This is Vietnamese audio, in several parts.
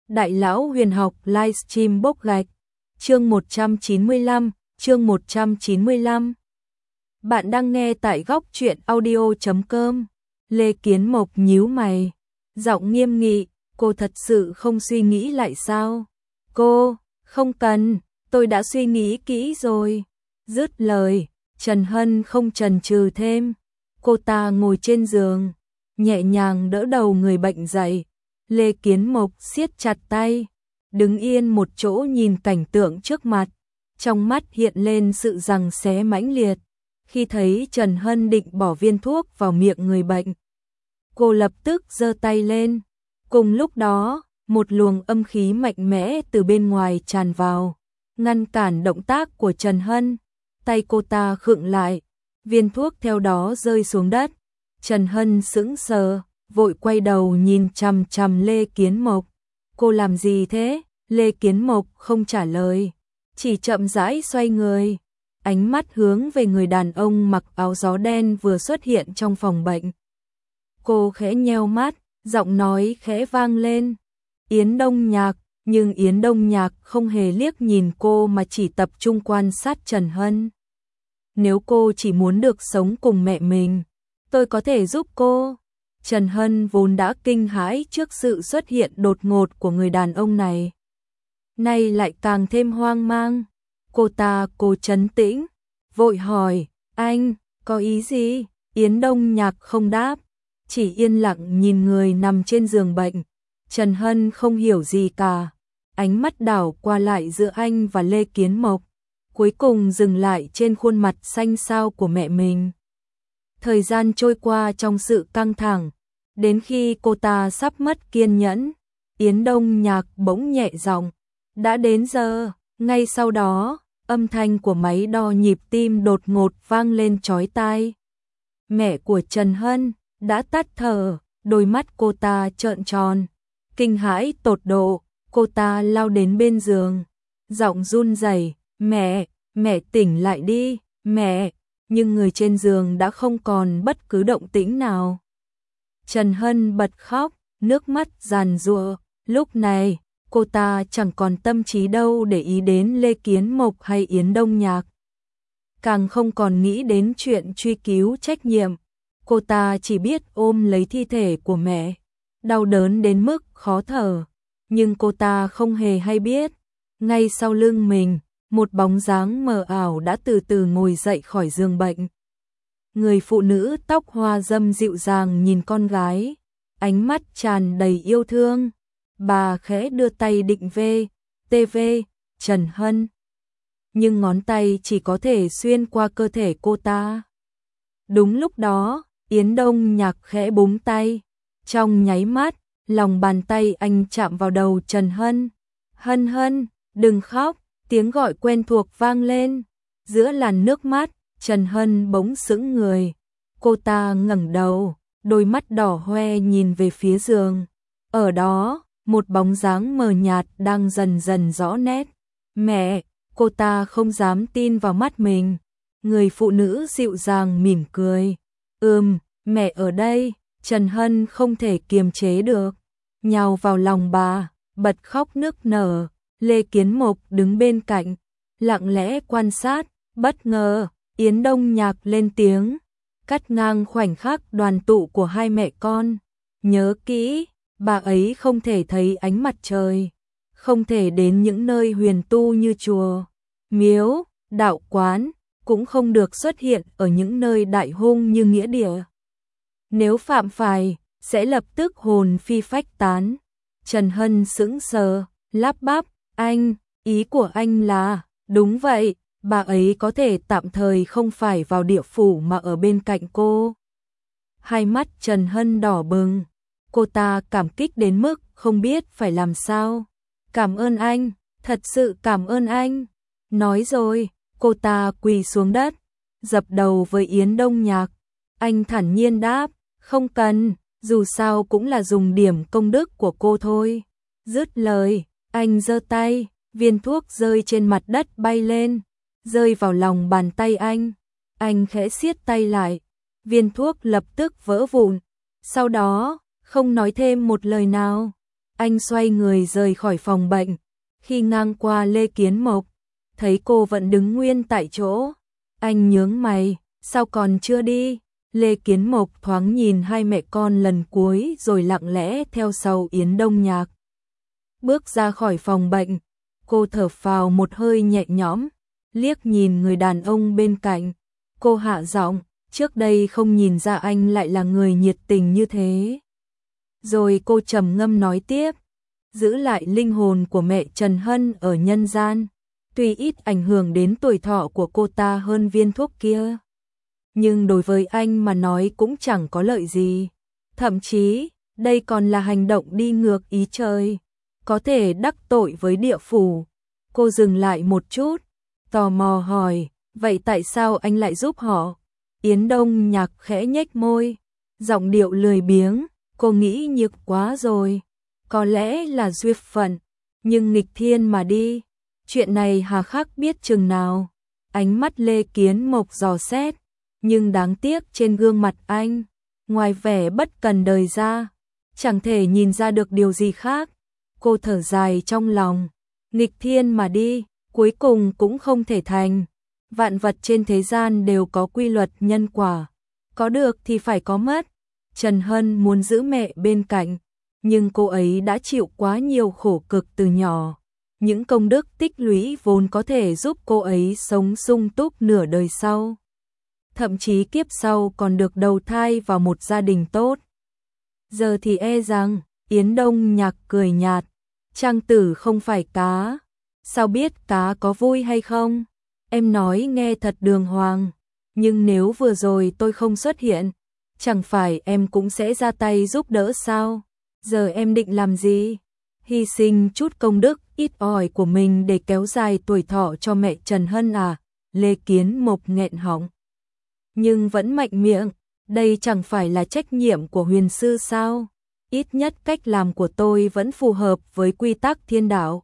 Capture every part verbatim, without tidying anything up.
Đại lão huyền học livestream bốc gạch. Chương một trăm chín mươi lăm, chương một trăm chín mươi lăm. Bạn đang nghe tại góc truyện audio chấm com. Lê Kiến Mộc nhíu mày, giọng nghiêm nghị, cô thật sự không suy nghĩ lại sao? Cô, không cần, tôi đã suy nghĩ kỹ rồi. Dứt lời, Trần Hân không chần chừ thêm. Cô ta ngồi trên giường, nhẹ nhàng đỡ đầu người bệnh dậy. Lê Kiến Mộc siết chặt tay, đứng yên một chỗ nhìn cảnh tượng trước mặt, trong mắt hiện lên sự giằng xé mãnh liệt. Khi thấy Trần Hân định bỏ viên thuốc vào miệng người bệnh, cô lập tức giơ tay lên. Cùng lúc đó, một luồng âm khí mạnh mẽ từ bên ngoài tràn vào, ngăn cản động tác của Trần Hân. Tay cô ta khựng lại, viên thuốc theo đó rơi xuống đất. Trần Hân sững sờ, vội quay đầu nhìn chằm chằm Lê Kiến Mộc. Cô làm gì thế? Lê Kiến Mộc không trả lời, chỉ chậm rãi xoay người, ánh mắt hướng về người đàn ông mặc áo gió đen vừa xuất hiện trong phòng bệnh. Cô khẽ nheo mắt, giọng nói khẽ vang lên, Yến Đông Nhạc, nhưng Yến Đông Nhạc không hề liếc nhìn cô mà chỉ tập trung quan sát Trần Hân. Nếu cô chỉ muốn được sống cùng mẹ mình, tôi có thể giúp cô. Trần Hân vốn đã kinh hãi trước sự xuất hiện đột ngột của người đàn ông này, nay lại càng thêm hoang mang. Cô ta cố trấn tĩnh, vội hỏi, anh, có ý gì? Yến Đông Nhạc không đáp, chỉ yên lặng nhìn người nằm trên giường bệnh. Trần Hân không hiểu gì cả, ánh mắt đảo qua lại giữa anh và Lê Kiến Mộc, cuối cùng dừng lại trên khuôn mặt xanh xao của mẹ mình. Thời gian trôi qua trong sự căng thẳng, đến khi cô ta sắp mất kiên nhẫn, Yến Đông Nhạc bỗng nhẹ giọng, đã đến giờ. Ngay sau đó, âm thanh của máy đo nhịp tim đột ngột vang lên chói tai. Mẹ của Trần Hân đã tắt thở, đôi mắt cô ta trợn tròn, kinh hãi tột độ. Cô ta lao đến bên giường, giọng run rẩy, mẹ, mẹ tỉnh lại đi, mẹ. Nhưng người trên giường đã không còn bất cứ động tĩnh nào. Trần Hân bật khóc, nước mắt giàn giụa. Lúc này, cô ta chẳng còn tâm trí đâu để ý đến Lê Kiến Mộc hay Yến Đông Nhạc, càng không còn nghĩ đến chuyện truy cứu trách nhiệm. Cô ta chỉ biết ôm lấy thi thể của mẹ, đau đớn đến mức khó thở. Nhưng cô ta không hề hay biết, ngay sau lưng mình, một bóng dáng mờ ảo đã từ từ ngồi dậy khỏi giường bệnh. Người phụ nữ tóc hoa râm dịu dàng nhìn con gái, ánh mắt tràn đầy yêu thương. Bà khẽ đưa tay định về, tê vê, Trần Hân. Nhưng ngón tay chỉ có thể xuyên qua cơ thể cô ta. Đúng lúc đó, Yến Đông Nhạc khẽ búng tay. Trong nháy mắt, lòng bàn tay anh chạm vào đầu Trần Hân. Hân Hân, đừng khóc. Tiếng gọi quen thuộc vang lên. Giữa làn nước mắt, Trần Hân bỗng sững người. Cô ta ngẩng đầu, đôi mắt đỏ hoe nhìn về phía giường. Ở đó, một bóng dáng mờ nhạt đang dần dần rõ nét. Mẹ, cô ta không dám tin vào mắt mình. Người phụ nữ dịu dàng mỉm cười. Ừm, mẹ ở đây. Trần Hân không thể kiềm chế được, nhào vào lòng bà, bật khóc nức nở. Lê Kiến Mộc đứng bên cạnh, lặng lẽ quan sát. Bất ngờ, Yến Đông Nhạc lên tiếng, cắt ngang khoảnh khắc đoàn tụ của hai mẹ con. Nhớ kỹ, bà ấy không thể thấy ánh mặt trời, không thể đến những nơi huyền tu như chùa, miếu, đạo quán, cũng không được xuất hiện ở những nơi đại hung như nghĩa địa. Nếu phạm phải, sẽ lập tức hồn phi phách tán. Trần Hân sững sờ, lắp bắp, anh, ý của anh là, đúng vậy, bà ấy có thể tạm thời không phải vào địa phủ mà ở bên cạnh cô. Hai mắt Trần Hân đỏ bừng, cô ta cảm kích đến mức không biết phải làm sao. Cảm ơn anh, thật sự cảm ơn anh. Nói rồi, cô ta quỳ xuống đất, dập đầu với Yến Đông Nhạc. Anh thản nhiên đáp, không cần, dù sao cũng là dùng điểm công đức của cô thôi. Dứt lời, anh giơ tay, viên thuốc rơi trên mặt đất bay lên, rơi vào lòng bàn tay anh. Anh khẽ siết tay lại, viên thuốc lập tức vỡ vụn. Sau đó, không nói thêm một lời nào, Anh xoay người rời khỏi phòng bệnh, khi ngang qua Lê Kiến Mộc, thấy cô vẫn đứng nguyên tại chỗ. Anh nhướng mày, sao còn chưa đi? Lê Kiến Mộc thoáng nhìn hai mẹ con lần cuối rồi lặng lẽ theo sau Yến Đông Nhạc. Bước ra khỏi phòng bệnh, cô thở phào một hơi nhẹ nhõm, liếc nhìn người đàn ông bên cạnh. Cô hạ giọng, trước đây không nhìn ra anh lại là người nhiệt tình như thế. Rồi cô trầm ngâm nói tiếp, giữ lại linh hồn của mẹ Trần Hân ở nhân gian, tuy ít ảnh hưởng đến tuổi thọ của cô ta hơn viên thuốc kia, nhưng đối với anh mà nói cũng chẳng có lợi gì. Thậm chí, đây còn là hành động đi ngược ý trời, có thể đắc tội với địa phủ. Cô dừng lại một chút, tò mò hỏi, vậy tại sao anh lại giúp họ? Yến Đông Nhạc khẽ nhếch môi, giọng điệu lười biếng, cô nghĩ nhược quá rồi. Có lẽ là duyên phận, nhưng nghịch thiên mà đi. Chuyện này hà khắc biết chừng nào. Ánh mắt Lê Kiến Mộc dò xét, nhưng đáng tiếc trên gương mặt anh, ngoài vẻ bất cần đời ra, chẳng thể nhìn ra được điều gì khác. Cô thở dài trong lòng, nghịch thiên mà đi, cuối cùng cũng không thể thành. Vạn vật trên thế gian đều có quy luật nhân quả, có được thì phải có mất. Trần Hân muốn giữ mẹ bên cạnh, nhưng cô ấy đã chịu quá nhiều khổ cực từ nhỏ. Những công đức tích lũy vốn có thể giúp cô ấy sống sung túc nửa đời sau. Thậm chí kiếp sau còn được đầu thai vào một gia đình tốt. Giờ thì e rằng, Yến Đông Nhạc cười nhạt, trang tử không phải cá. Sao biết cá có vui hay không? Em nói nghe thật đường hoàng, nhưng nếu vừa rồi tôi không xuất hiện, chẳng phải em cũng sẽ ra tay giúp đỡ sao? Giờ em định làm gì? Hy sinh chút công đức ít ỏi của mình để kéo dài tuổi thọ cho mẹ Trần Hân à? Lê Kiến Mộc nghẹn họng, nhưng vẫn mạnh miệng, đây chẳng phải là trách nhiệm của huyền sư sao? Ít nhất cách làm của tôi vẫn phù hợp với quy tắc thiên đạo.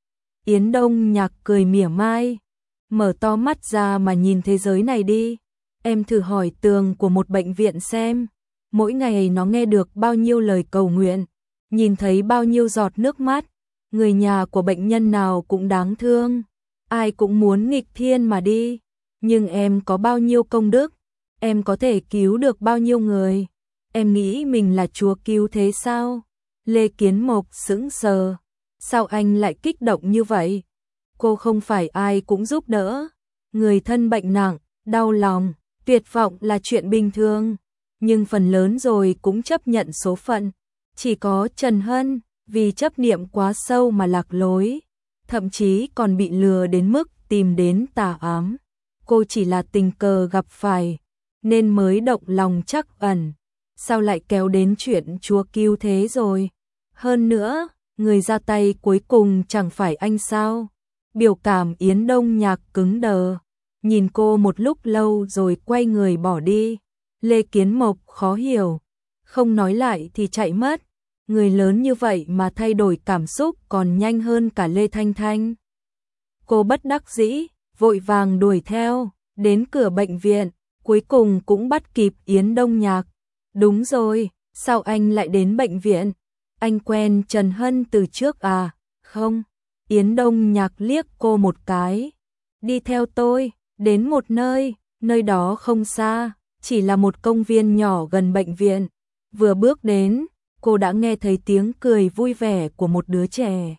Yến Đông Nhạc cười mỉa mai, mở to mắt ra mà nhìn thế giới này đi. Em thử hỏi tường của một bệnh viện xem, mỗi ngày nó nghe được bao nhiêu lời cầu nguyện, nhìn thấy bao nhiêu giọt nước mắt. Người nhà của bệnh nhân nào cũng đáng thương, ai cũng muốn nghịch thiên mà đi. Nhưng em có bao nhiêu công đức, em có thể cứu được bao nhiêu người? Em nghĩ mình là chúa cứu thế sao? Lê Kiến Mộc sững sờ, sao anh lại kích động như vậy? Cô không phải ai cũng giúp đỡ, người thân bệnh nặng, đau lòng, tuyệt vọng là chuyện bình thường, nhưng phần lớn rồi cũng chấp nhận số phận. Chỉ có Trần Hân, vì chấp niệm quá sâu mà lạc lối, thậm chí còn bị lừa đến mức tìm đến tà ám. Cô chỉ là tình cờ gặp phải, nên mới động lòng trắc ẩn, sao lại kéo đến chuyện chúa cứu thế rồi? Hơn nữa, người ra tay cuối cùng chẳng phải anh sao? Biểu cảm Yến Đông Nhạc cứng đờ, nhìn cô một lúc lâu rồi quay người bỏ đi. Lê Kiến Mộc khó hiểu, không nói lại thì chạy mất. Người lớn như vậy mà thay đổi cảm xúc còn nhanh hơn cả Lê Thanh Thanh. Cô bất đắc dĩ, vội vàng đuổi theo, đến cửa bệnh viện, cuối cùng cũng bắt kịp Yến Đông Nhạc. Đúng rồi, sao anh lại đến bệnh viện? Anh quen Trần Hân từ trước à? Không. Yến Đông Nhạc liếc cô một cái. Đi theo tôi, đến một nơi, nơi đó không xa, chỉ là một công viên nhỏ gần bệnh viện. Vừa bước đến, cô đã nghe thấy tiếng cười vui vẻ của một đứa trẻ.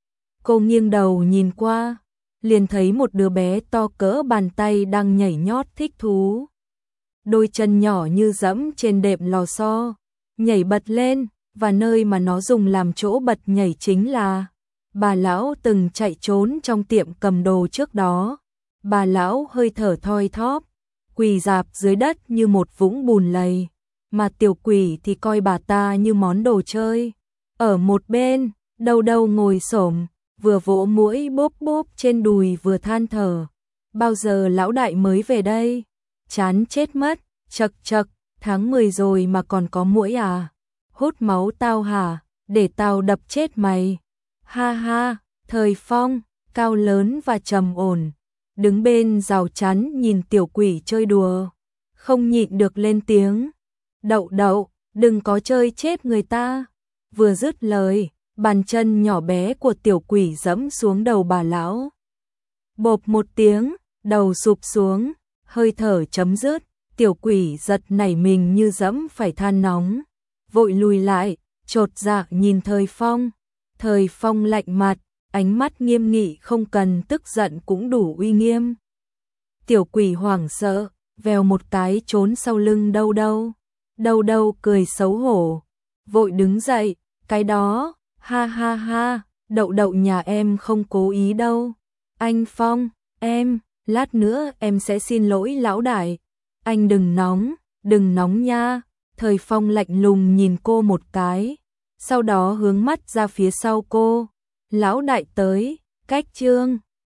Cô nghiêng đầu nhìn qua, liền thấy một đứa bé to cỡ bàn tay đang nhảy nhót thích thú. Đôi chân nhỏ như dẫm trên đệm lò xo, nhảy bật lên, và nơi mà nó dùng làm chỗ bật nhảy chính là bà lão từng chạy trốn trong tiệm cầm đồ trước đó. Bà lão hơi thở thoi thóp, quỳ rạp dưới đất như một vũng bùn lầy, mà tiểu quỷ thì coi bà ta như món đồ chơi. Ở một bên, đâu đâu ngồi xổm, vừa vỗ mũi bốp bốp trên đùi vừa than thở. Bao giờ lão đại mới về đây? Chán chết mất, chật chật, tháng mười rồi mà còn có muỗi à? Hút máu tao hả? Để tao đập chết mày. Ha ha, Thời Phong, cao lớn và trầm ổn, đứng bên rào chắn nhìn tiểu quỷ chơi đùa, không nhịn được lên tiếng. Đậu đậu, đừng có chơi chết người ta. Vừa dứt lời, bàn chân nhỏ bé của tiểu quỷ giẫm xuống đầu bà lão. Bộp một tiếng, đầu sụp xuống, hơi thở chấm dứt, tiểu quỷ giật nảy mình như dẫm phải than nóng, vội lùi lại, chột dạ nhìn Thời Phong. Thời Phong lạnh mặt, ánh mắt nghiêm nghị không cần tức giận cũng đủ uy nghiêm. Tiểu quỷ hoảng sợ, vèo một cái trốn sau lưng Đâu Đâu. Đâu Đâu cười xấu hổ, vội đứng dậy, cái đó, ha ha ha, Đậu Đậu nhà em không cố ý đâu. Anh Phong, em, lát nữa em sẽ xin lỗi lão đại. Anh đừng nóng, đừng nóng nha. Thời Phong lạnh lùng nhìn cô một cái, sau đó hướng mắt ra phía sau cô. Lão đại tới, cách chương